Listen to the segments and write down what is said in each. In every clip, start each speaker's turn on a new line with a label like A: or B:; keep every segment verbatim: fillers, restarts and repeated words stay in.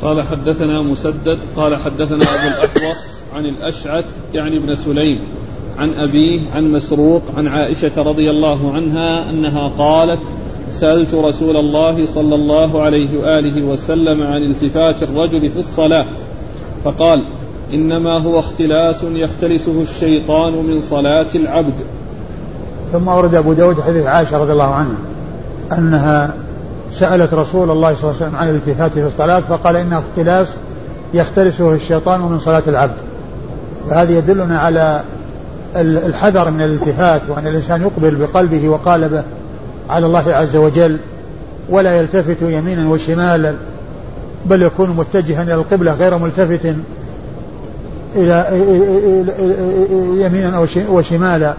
A: قال حدثنا مسدد قال حدثنا أبو الأحوص عن الأشعث يعني ابن سليم عن أبيه عن مسروق عن عائشة رضي الله عنها أنها قالت سألت رسول الله صلى الله عليه وآله وسلم عن التفات الرجل في الصلاة فقال إنما هو اختلاس يختلسه الشيطان من صلاة العبد.
B: ثم ورد أبو داود حديث عائشة رضي الله عنها أنها سألت رسول الله صلى الله عليه وسلم عن الالتفات في الصلاة فقال إنه اختلاس يختلسه الشيطان من صلاة العبد. وهذا يدلنا على الحذر من الالتفات وأن الإنسان يقبل بقلبه وقالبه على الله عز وجل ولا يلتفت يمينا وشمالا بل يكون متجها إلى القبلة غير ملتفت إلى يمينا وشمالا.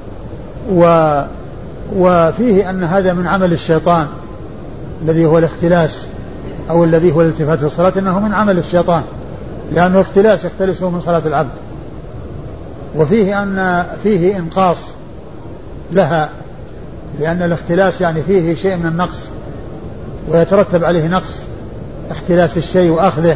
B: وفيه أن هذا من عمل الشيطان الذي هو الاختلاس أو الذي هو الالتفات في الصلاة إنه من عمل الشيطان لأنه اختلاس يختلسه من صلاة العبد. وفيه أن فيه إنقاص لها لأن الاختلاس يعني فيه شيء من النقص ويترتب عليه نقص اختلاس الشيء وأخذه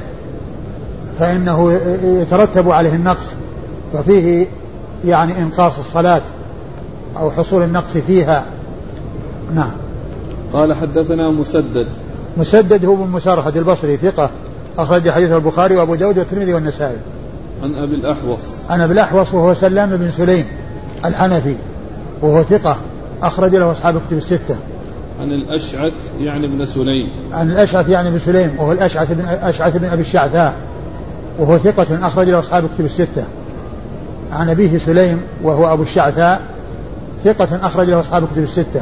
B: فإنه يترتب عليه النقص ففيه يعني إنقاص الصلاة أو حصول النقص فيها. نعم.
A: قال حدثنا مسدد
B: مسدد هو بن مسارهد البصري ثقة أخرج حديث البخاري وأبو داود والترمذي والنسائي.
A: عن أبي الأحوص
B: عن أبي الأحوص وهو سلام بن سليم الحنفي وهو ثقة أخرج له أصحاب الكتب الستة.
A: عن الأشعث يعني ابن سليم
B: عن الأشعث يعني ابن سليم وهو الأشعث بن أشعث بن أبي الشعثاء وهو ثقة أخرج له أصحاب الكتب الستة. عن أبيه سليم وهو أبو الشعثاء ثقة أخرج له أصحاب الكتب الستة.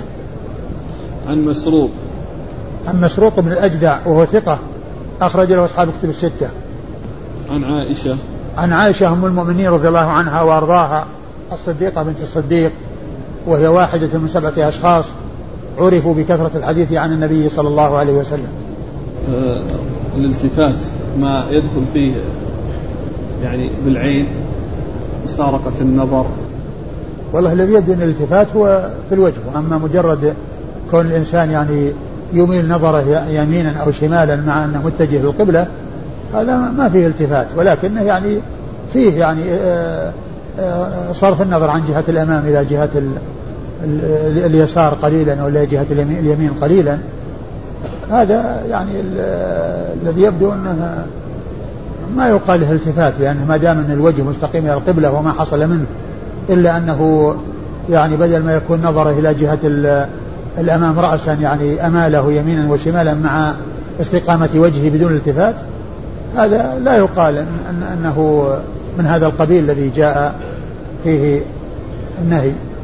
A: عن مسروق
B: عن مسروق بن الأجدع وهو ثقة أخرج له أصحاب الكتب الستة.
A: عن عائشة
B: عن عائشة أم المؤمنين رضي الله عنها وأرضاها الصديقة بنت الصديق وهي واحدة من سبعة أشخاص عرفوا بكثرة الحديث عن النبي صلى الله عليه وسلم.
A: آه الالتفات ما يدخل فيه يعني بالعين مسارقة النظر.
B: والله الذي يبدو أن الالتفات هو في الوجه أما مجرد كون الإنسان يعني يميل نظره يمينا أو شمالا مع أنه متجه للقبلة هذا ما فيه التفات ولكنه يعني فيه يعني صرف النظر عن جهة الأمام إلى جهة اليسار قليلا أو إلى جهة اليمين قليلا. هذا يعني الذي يبدو أنه ما يقال له التفات لأنه ما دام أن الوجه مستقيم إلى القبلة وما حصل منه إلا أنه يعني بدل ما يكون نظره إلى جهة الأمام رأسا يعني أماله يمينا وشمالا مع استقامة وجهه بدون التفات هذا لا يقال أن أنه من هذا القبيل الذي جاء فيه النهي.